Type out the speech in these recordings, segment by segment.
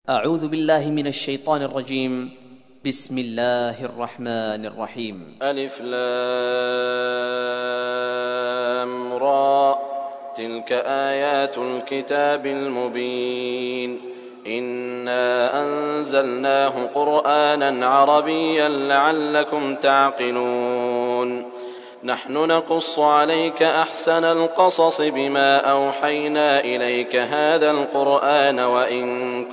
أعوذ بالله من الشيطان الرجيم. بسم الله الرحمن الرحيم. ألف لام را تلك آيات الكتاب المبين إنا أنزلناه قرآنا عربيا لعلكم تعقلون نحن نقص عليك أحسن القصص بما أوحينا إليك هذا القرآن وإن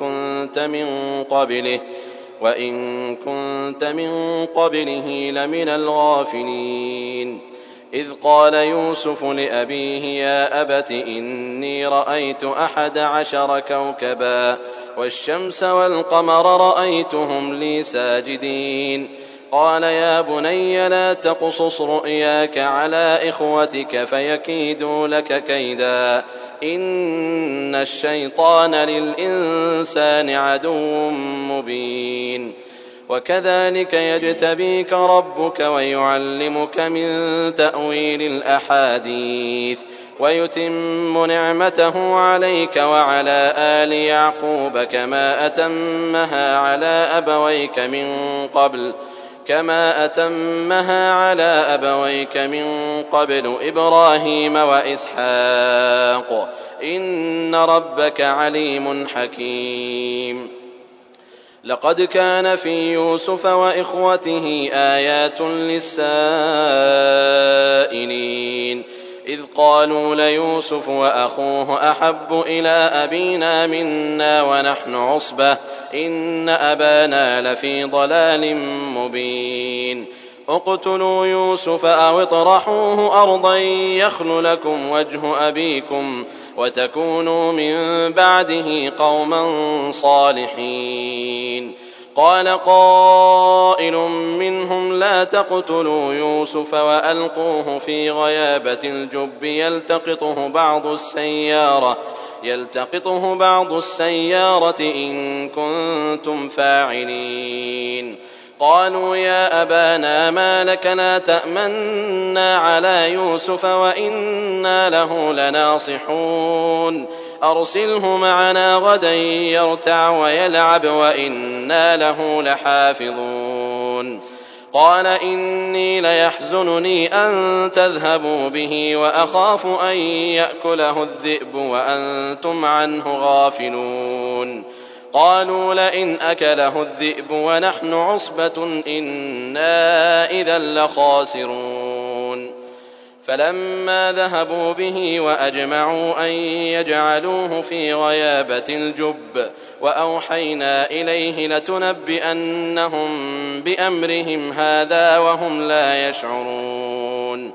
كنت من قبله لمن الغافلين إذ قال يوسف لأبيه يا أبت إني رأيت 11 كوكبا والشمس والقمر رأيتهم لي ساجدين قال يا بني لا تقصص رؤياك على إخوتك فيكيدوا لك كيدا إن الشيطان للإنسان عدو مبين وكذلك يجتبيك ربك ويعلمك من تأويل الأحاديث ويتم نعمته عليك وعلى آل يعقوب كما أتمها على أبويك من قبل إبراهيم وإسحاق إن ربك عليم حكيم لقد كان في يوسف وإخوته آيات للسائلين إذ قالوا ليوسف وأخوه أحب إلى أبينا منا ونحن عصبة إن أبانا لفي ضلال مبين اقتلوا يوسف أو اطرحوه أرضا يخل لكم وجه أبيكم وتكونوا من بعده قوما صالحين قال قائل منهم لا تقتلوا يوسف وألقوه في غيابة الجب يلتقطه بعض السيارة إن كنتم فاعلين قالوا يا أبانا ما لك لا تأمنا على يوسف وإنا له لناصحون أرسله معنا غدا يرتع ويلعب وإنا له لحافظون قال إني ليحزنني أن تذهبوا به وأخاف أن يأكله الذئب وأنتم عنه غافلون قالوا لئن أكله الذئب ونحن عصبة إنا إذا لخاسرون فلما ذهبوا به وأجمعوا أن يجعلوه في غيابة الجب وأوحينا إليه لتنبئنهم بأمرهم هذا وهم لا يشعرون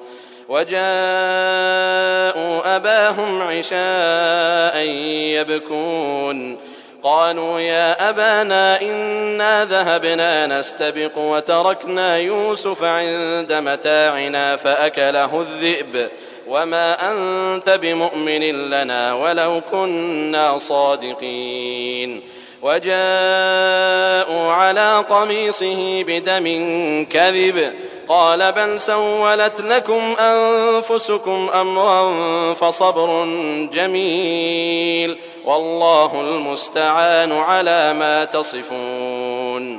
وجاءوا أباهم عشاء يبكون قالوا يا أبانا إنا ذهبنا نستبق وتركنا يوسف عند متاعنا فأكله الذئب وما أنت بمؤمن لنا ولو كنا صادقين وجاءوا على قميصه بدم كذب قال بل سولت لكم أنفسكم أمرا فصبر جميل والله المستعان على ما تصفون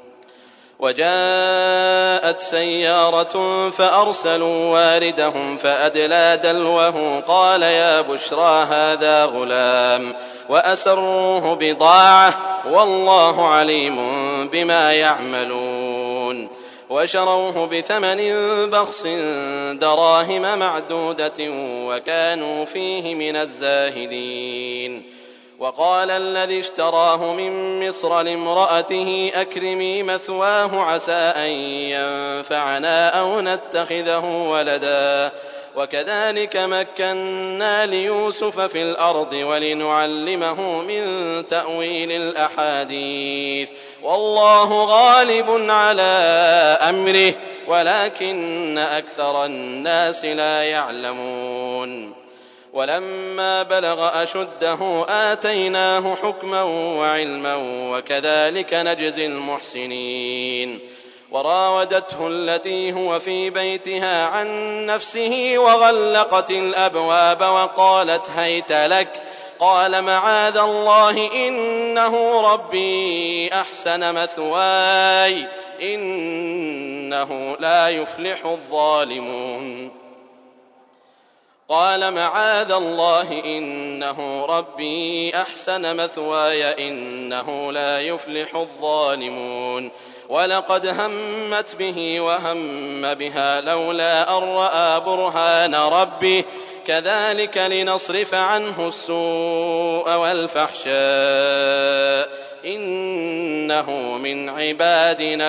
وجاءت سيارة فأرسلوا واردهم فأدلى دلوه قال يا بشرى هذا غلام وأسروه بضاعة والله عليم بما يعملون وشروه بثمن بخس دراهم معدودة وكانوا فيه من الزاهدين وقال الذي اشتراه من مصر لامرأته أكرمي مثواه عسى أن ينفعنا أو نتخذه ولدا وكذلك مكنا ليوسف في الأرض ولنعلمه من تأويل الأحاديث والله غالب على أمره ولكن أكثر الناس لا يعلمون ولما بلغ أشده آتيناه حكما وعلما وكذلك نجزي المحسنين وراودته التي هو في بيتها عن نفسه وغلقت الأبواب وقالت هيت لك قال معاذ الله إنه ربي أحسن مثواي إنه لا يفلح الظالمون قال معاذ الله إنه ربي أحسن مثواي إنه لا يفلح الظالمون ولقد همت به وهم بها لولا أن رأى برهان ربه كذلك لنصرف عنه السوء والفحشاء إنه من عبادنا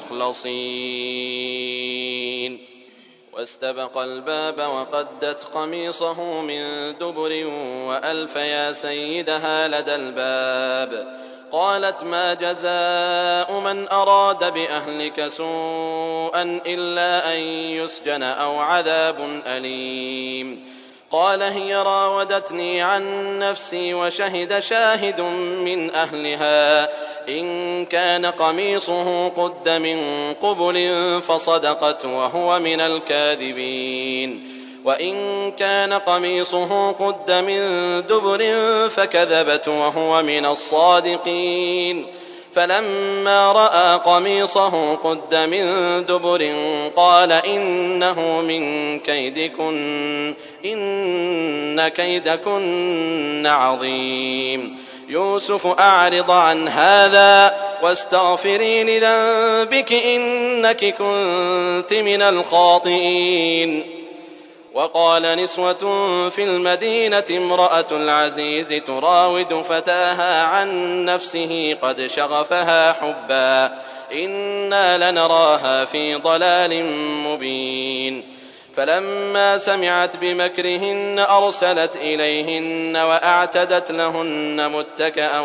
المخلصين واستبق الباب وقدت قميصه من دبر وألف يا سيدها لدى الباب قالت ما جزاء من أراد بأهلك سوءا إلا أن يسجن أو عذاب أليم قال هي راودتني عن نفسي وشهد شاهد من أهلها إن كان قميصه قد من قبل فصدقت وهو من الكاذبين وإن كان قميصه قد من دبر فكذبت وهو من الصادقين فلما رأى قميصه قد من دبر قال إنه من كيدكن إن كيدكن عظيم يوسف أعرض عن هذا واستغفري لذنبك إنك كنت من الخاطئين وقال نسوة في المدينة امرأة العزيز تراود فتاها عن نفسه قد شغفها حبا إنا لنراها في ضلال مبين فلما سمعت بمكرهن أرسلت إليهن وأعتدت لهن متكأ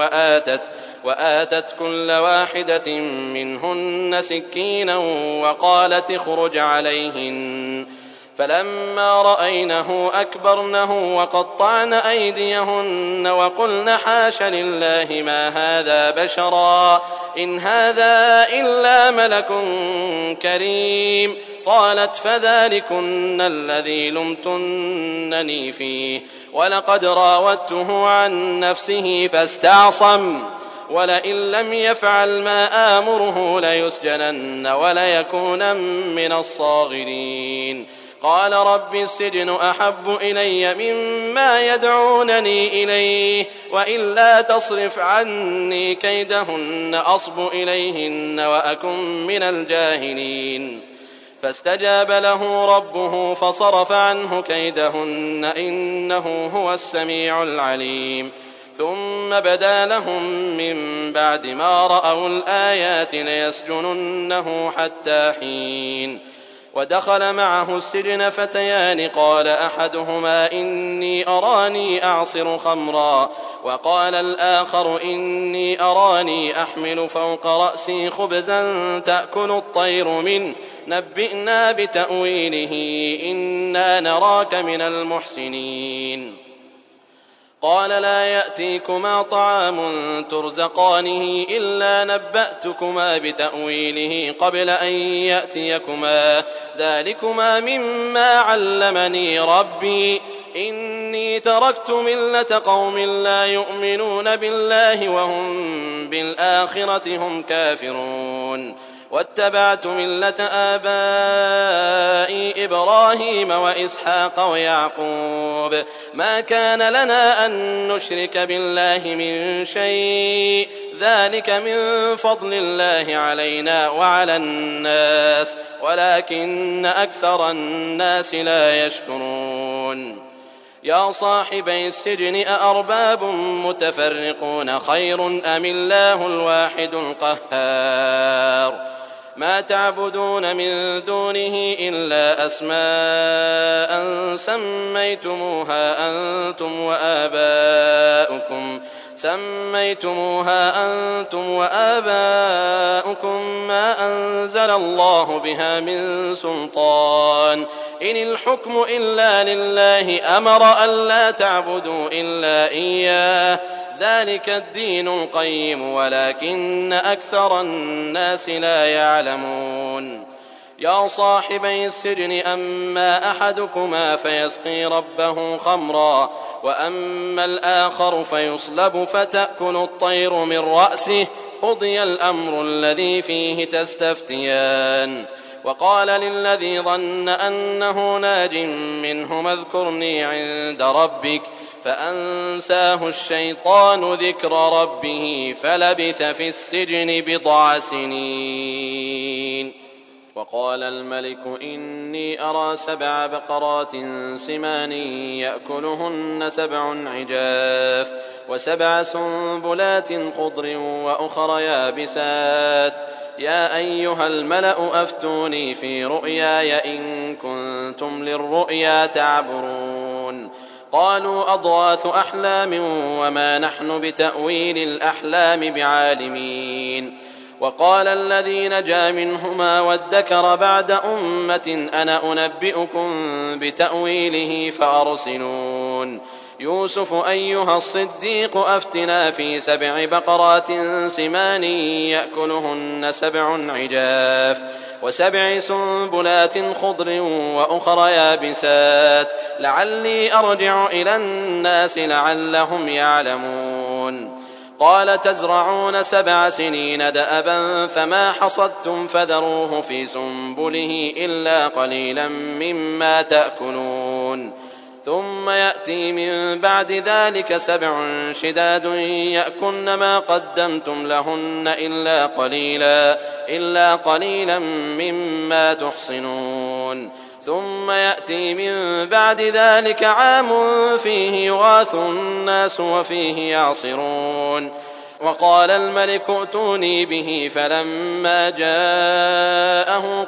وآتت كل واحدة منهن سكينا وقالت اخرج عليهن فلما رأينه أكبرنه وقطعن أيديهن وقلن حاش لله ما هذا بشرا إن هذا إلا ملك كريم قالت فذلكن الذي لمتنني فيه ولقد راودته عن نفسه فاستعصم ولئن لم يفعل ما آمره ليسجنن وليكونن من الصاغرين قال رب السجن أحب إلي مما يدعونني إليه وإلا تصرف عني كيدهن أصب إليهن وأكن من الجاهلين فاستجاب له ربه فصرف عنه كيدهن إنه هو السميع العليم ثم بدا لهم من بعد ما رأوا الآيات ليسجننه حتى حين ودخل معه السجن فتيان قال أحدهما إني أراني أعصر خمرا وقال الآخر إني أراني أحمل فوق رأسي خبزا تأكل الطير منه نبئنا بتأويله إنا نراك من المحسنين قال لا يأتيكما طعام ترزقانه إلا نبأتكما بتأويله قبل أن يأتيكما ذلكما مما علمني ربي إني تركت ملة قوم لا يؤمنون بالله وهم بالآخرة هم كافرون واتبعت ملة آبائي إبراهيم وإسحاق ويعقوب ما كان لنا أن نشرك بالله من شيء ذلك من فضل الله علينا وعلى الناس ولكن أكثر الناس لا يشكرون يا صاحبي السجن أأرباب متفرقون خير أم الله الواحد القهار ما تعبدون من دونه إلا أسماء سميتموها أنتم وآباؤكم ما أنزل الله بها من سلطان إن الحكم إلا لله أمر ألا تعبدوا إلا إياه ذلك الدين القيم ولكن أكثر الناس لا يعلمون يا صاحبي السجن أما أحدكما فيسقي ربه خمرا وأما الآخر فيصلب فتأكل الطير من رأسه قضي الأمر الذي فيه تستفتيان. وقال للذي ظن أنه ناج منهما اذكرني عند ربك فأنساه الشيطان ذكر ربه فلبث في السجن بضع سنين. وقال الملك إني أرى 7 بقرات سمان يأكلهن 7 عجاف و7 سنبلات خضر وأخر يابسات يا أيها الملأ أفتوني في رؤياي إن كنتم للرؤيا تعبرون. قالوا أضغاث أحلام وما نحن بتأويل الأحلام بعالمين. وقال الذي نجا منهما وادكر بعد أمة أنا أنبئكم بتأويله فأرسلون. يوسف أيها الصديق أفتنا في 7 بقرات سمان يأكلهن 7 عجاف و7 سنبلات خضر وأخر يابسات لعلي أرجع إلى الناس لعلهم يعلمون. قال تزرعون 7 سنين دأبا فما حصدتم فذروه في سنبله إلا قليلا مما تأكلون. ثم يأتي من بعد ذلك 7 شداد يأكلن ما قدمتم لهن إلا قليلا مما تحصنون. ثم يأتي من بعد ذلك عام فيه يغاث الناس وفيه يعصرون. وقال الملك ائتوني به فلما جاءه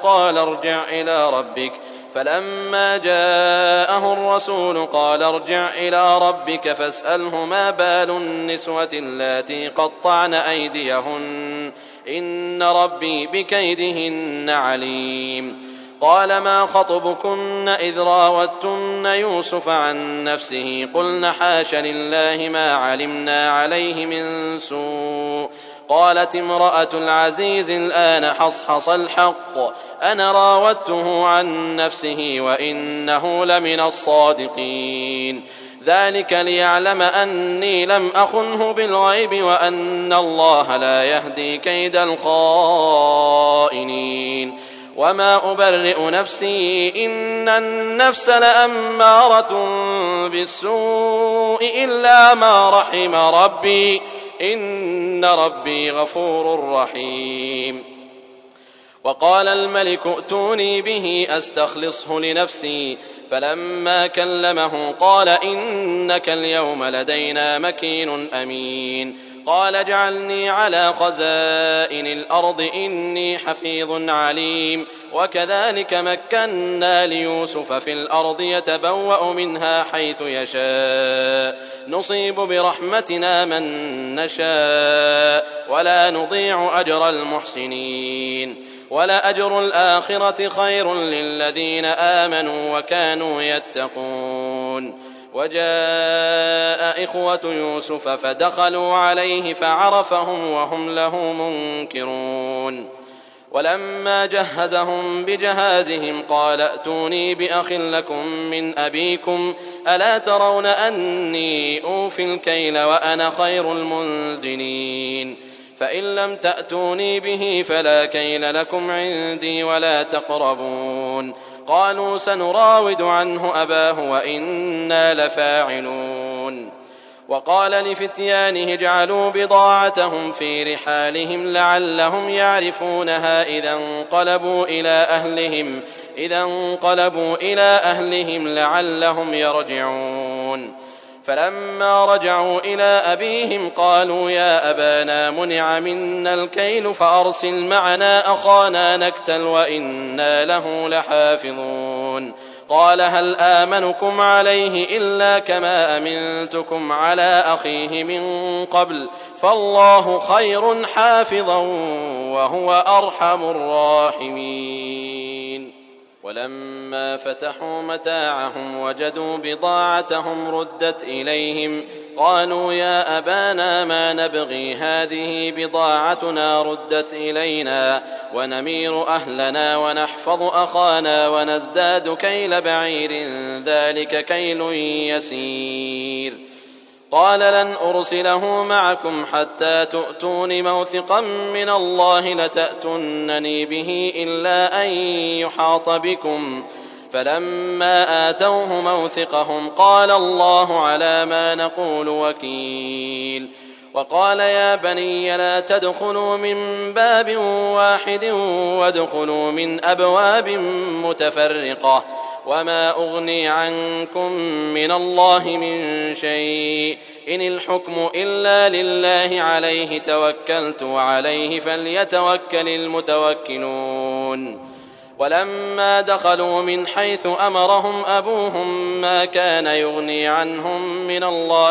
الرسول قال ارجع إلى ربك فاسأله ما بال النسوة اللاتي قطعن أيديهن إن ربي بكيدهن عليم. قال ما خطبكن إذ راوتن يوسف عن نفسه قلن حاش لله ما علمنا عليه من سوء. قالت امرأة العزيز الآن حصحص الحق أنا راودته عن نفسه وإنه لمن الصادقين. ذلك ليعلم أني لم أخنه بالغيب وأن الله لا يهدي كيد الخائنين. وما أبرئ نفسي إن النفس لأمارة بالسوء إلا ما رحم ربي إن ربي غفور رحيم. وقال الملك ائتوني به أستخلصه لنفسي فلما كلمه قال إنك اليوم لدينا مكين أمين. قال اجعلني على خزائن الأرض إني حفيظ عليم. وكذلك مكنا ليوسف في الأرض يتبوأ منها حيث يشاء نصيب برحمتنا من نشاء ولا نضيع أجر المحسنين. ولأجر الآخرة خير للذين آمنوا وكانوا يتقون. وجاء إخوة يوسف فدخلوا عليه فعرفهم وهم له منكرون. ولما جهزهم بجهازهم قال ائتوني بأخ لكم من أبيكم ألا ترون أني أوفي الكيل وأنا خير المنزلين. فإن لم تأتوني به فلا كيل لكم عندي ولا تقربون. قالوا سنراود عنه أباه وإنا لفاعلون. وقال لفتيانه اجعلوا بضاعتهم في رحالهم لعلهم يعرفونها إذا انقلبوا إلى أهلهم لعلهم يرجعون. فلما رجعوا إلى أبيهم قالوا يا أبانا منع منا الكيل فأرسل معنا أخانا نكتل وإنا له لحافظون. قال هل آمنكم عليه إلا كما أمنتكم على أخيه من قبل فالله خير حافظا وهو أرحم الراحمين. ولما فتحوا متاعهم وجدوا بضاعتهم ردت إليهم قالوا يا أبانا ما نبغي هذه بضاعتنا ردت إلينا ونمير أهلنا ونحفظ أخانا ونزداد كيل بعير ذلك كيل يسير. قال لن أرسله معكم حتى تؤتون موثقا من الله لتأتونني به إلا أن يحاط بكم. فلما آتوه موثقهم قال الله على ما نقول وكيل. وقال يا بني لا تدخلوا من باب واحد وادخلوا من أبواب متفرقة وما أغني عنكم من الله من شيء إن الحكم إلا لله عليه توكلت وعليه فليتوكل المتوكلون. ولما دخلوا من حيث أمرهم أبوهم ما كان يغني عنهم من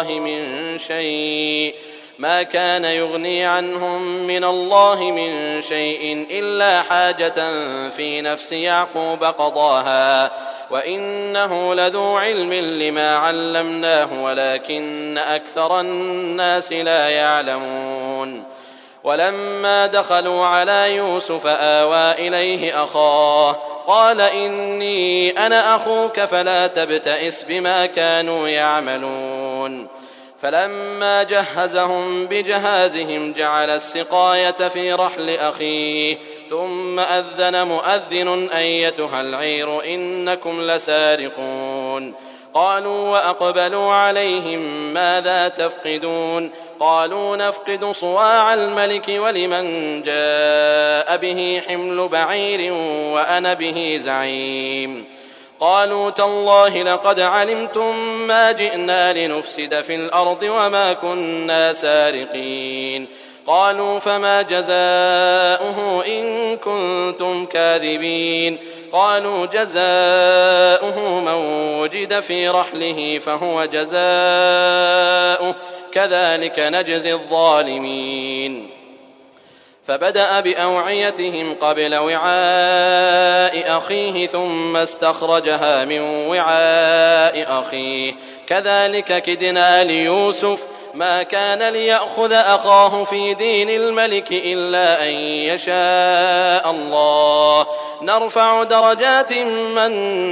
الله من شيء إلا حاجة في نفس يعقوب قضاها وإنه لذو علم لما علمناه ولكن أكثر الناس لا يعلمون. ولما دخلوا على يوسف آوى إليه أخاه قال إني أنا أخوك فلا تبتئس بما كانوا يعملون. فلما جهزهم بجهازهم جعل السقاية في رحل أخيه ثم أذن مؤذن أيتها العير إنكم لسارقون. قالوا وأقبلوا عليهم ماذا تفقدون قالوا نفقد صواع الملك ولمن جاء به حمل بعير وأنا به زعيم. قالوا تالله لقد علمتم ما جئنا لنفسد في الأرض وما كنا سارقين. قالوا فما جزاؤه إن كنتم كاذبين. قالوا جزاؤه من وجد في رحله فهو جزاؤه كذلك نجزي الظالمين. فبدأ بأوعيتهم قبل وعاء أخيه ثم استخرجها من وعاء أخيه كذلك كدنا ليوسف ما كان ليأخذ أخاه في دين الملك إلا أن يشاء الله نرفع درجات من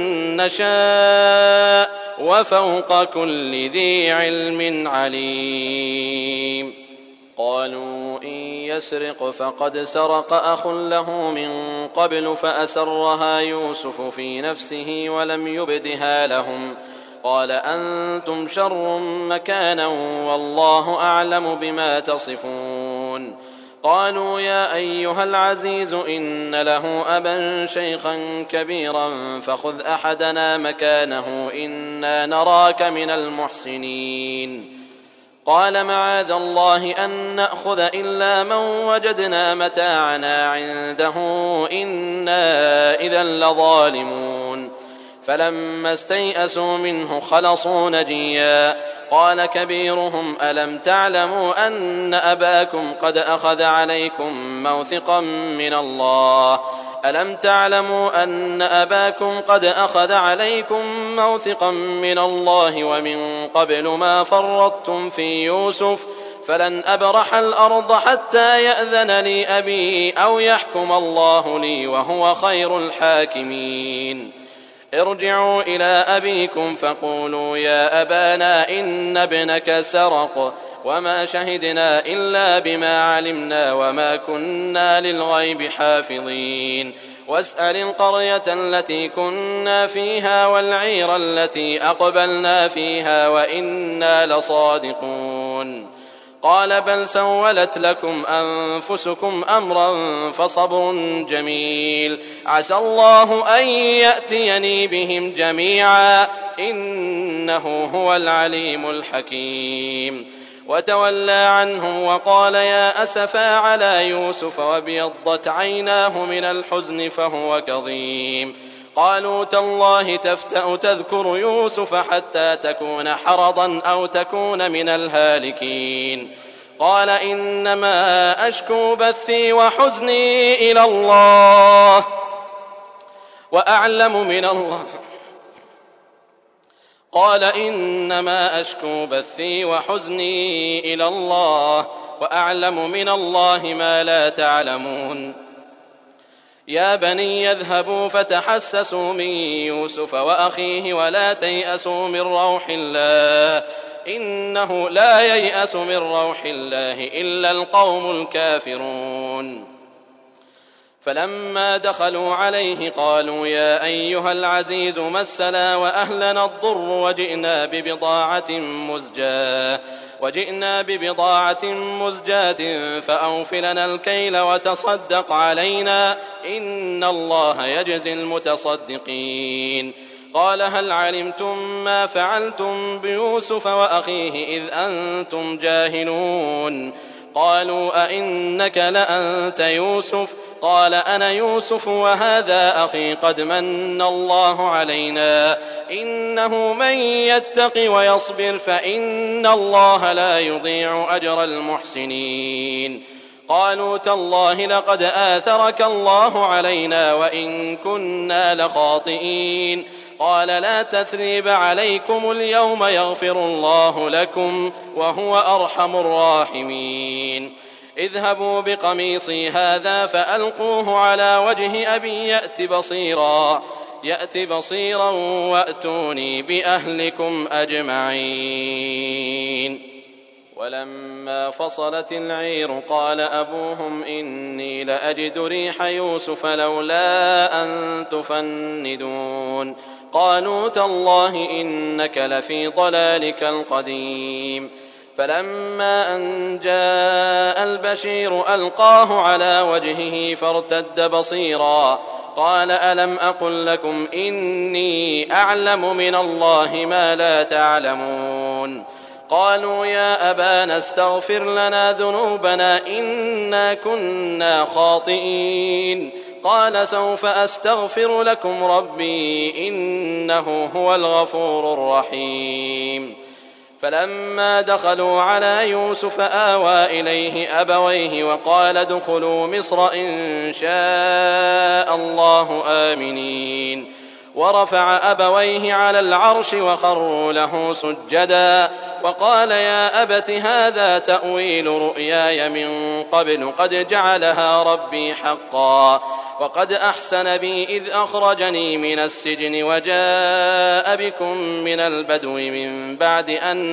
نشاء وفوق كل ذي علم عليم. قالوا إن يسرق فقد سرق أخ له من قبل فأسرها يوسف في نفسه ولم يبدها لهم قال أنتم شر مكانا والله أعلم بما تصفون. قالوا يا أيها العزيز إن له أبا شيخا كبيرا فخذ أحدنا مكانه إنا نراك من المحسنين. قال معاذ الله أن نأخذ إلا من وجدنا متاعنا عنده إنا إذا لظالمون. فلما استيئسوا منه خلصوا نجيا قال كبيرهم ألم تعلموا أن أباكم قد أخذ عليكم موثقا من الله ومن قبل ما فرطتم في يوسف فلن أبرح الأرض حتى يأذن لي أبي أو يحكم الله لي وهو خير الحاكمين. ارجعوا إلى أبيكم فقولوا يا أبانا إن ابنك سرق وما شهدنا إلا بما علمنا وما كنا للغيب حافظين. واسأل القرية التي كنا فيها والعير التي أقبلنا فيها وإنا لصادقون. قال بل سولت لكم أنفسكم أمرا فصبر جميل عسى الله أن يأتيني بهم جميعا إنه هو العليم الحكيم. وتولى عنهم وقال يا أسفا على يوسف وابيضت عيناه من الحزن فهو كظيم. قالوا تالله تفتأ تذكر يوسف حتى تكون حرضا أو تكون من الهالكين. قال إنما أشكو بثي وحزني إلى الله وأعلم من الله. قال إنما أشكو بثي وحزني إلى الله وأعلم من الله ما لا تعلمون. يا بني يذهبوا فتحسسوا من يوسف وأخيه ولا تيأسوا من روح الله إنه لا ييأس من روح الله إلا القوم الكافرون. فلما دخلوا عليه قالوا يا أيها العزيز مسنا وأهلنا الضر وجئنا ببضاعة مزجاة فأوف لنا الكيل وتصدق علينا إن الله يجزي المتصدقين. قال هل علمتم ما فعلتم بيوسف وأخيه إذ أنتم جاهلون؟ قالوا أئنك لأنت يوسف؟ قال أنا يوسف وهذا أخي قد من الله علينا إنه من يتق ويصبر فإن الله لا يضيع أجر المحسنين. قالوا تالله لقد آثرك الله علينا وإن كنا لخاطئين. قال لا تثريب عليكم اليوم يغفر الله لكم وهو أرحم الراحمين. اذهبوا بقميصي هذا فألقوه على وجه أبي يأت بصيرا وأتوني بأهلكم أجمعين. ولما فصلت العير قال أبوهم إني لأجد ريح يوسف لولا أن تفندون. قالوا تالله إنك لفي ضلالك القديم. فلما أن جاء البشير ألقاه على وجهه فارتد بصيرا قال ألم أقل لكم إني أعلم من الله ما لا تعلمون؟ قالوا يا أبانا استغفر لنا ذنوبنا إنا كنا خاطئين. قال سوف أستغفر لكم ربي إنه هو الغفور الرحيم. فلما دخلوا على يوسف آوى إليه أبويه وقال ادخلوا مصر إن شاء الله آمنين. ورفع أبويه على العرش وخروا له سجدا وقال يا أبت هذا تأويل رؤياي من قبل قد جعلها ربي حقا وقد أحسن بي إذ أخرجني من السجن وجاء بكم من البدو من بعد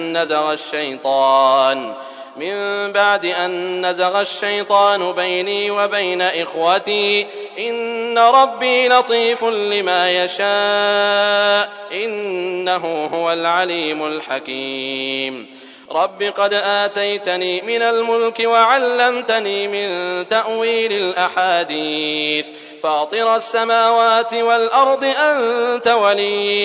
أن نزغ الشيطان بيني وبين إخوتي إن ربي لطيف لما يشاء إنه هو العليم الحكيم. رب قد آتيتني من الملك وعلمتني من تأويل الأحاديث فاطر السماوات والأرض أنت ولي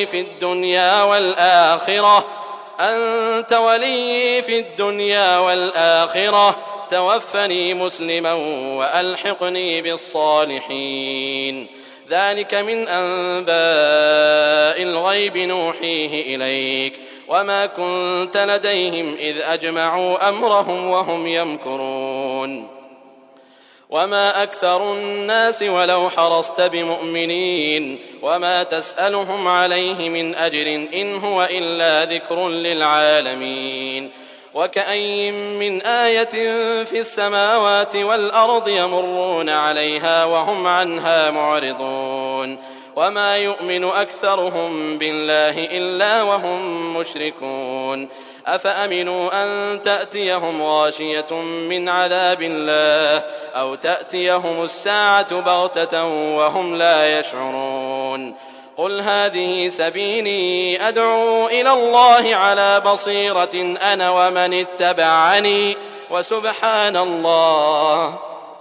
في الدنيا والآخرة توفني مسلما وألحقني بالصالحين. ذلك من أنباء الغيب نوحيه إليك وما كنت لديهم إذ أجمعوا أمرهم وهم يمكرون. وما أكثر الناس ولو حرصت بمؤمنين وما تسألهم عليه من أجر إن هو إلا ذكر للعالمين. وكأي من آية في السماوات والأرض يمرون عليها وهم عنها معرضون وما يؤمن أكثرهم بالله إلا وهم مشركون. أفأمنوا أن تأتيهم غاشية من عذاب الله أو تأتيهم الساعة بغتة وهم لا يشعرون. قل هذه سبيلي أدعو إلى الله على بصيرة أنا ومن اتبعني وسبحان الله.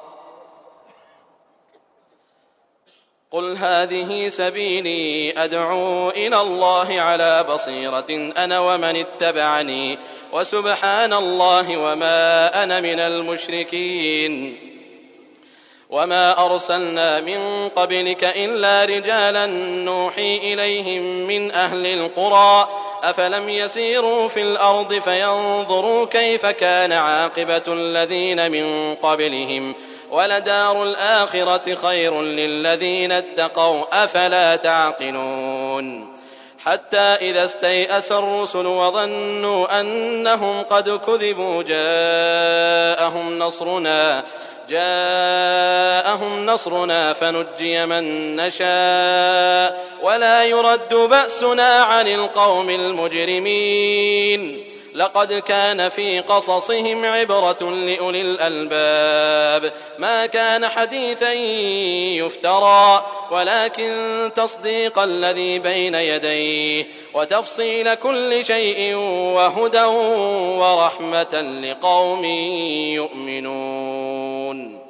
قل هذه سبيلي أدعو إلى الله على بصيرة أنا ومن اتبعني وسبحان الله وما أنا من المشركين. وما أرسلنا من قبلك إلا رجالا نوحي إليهم من أهل القرى أفلم يسيروا في الأرض فينظروا كيف كان عاقبة الذين من قبلهم ولدار الآخرة خير للذين اتقوا أفلا تعقلون حتى إذا استيأس الرسل وظنوا أنهم قد كذبوا جاءهم نصرنا فنجي من نشاء ولا يرد بأسنا عن القوم المجرمين لقد كان في قصصهم عبرة لأولي الألباب ما كان حديثا يفترى ولكن تصديق الذي بين يديه وتفصيل كل شيء وهدى ورحمة لقوم يؤمنون.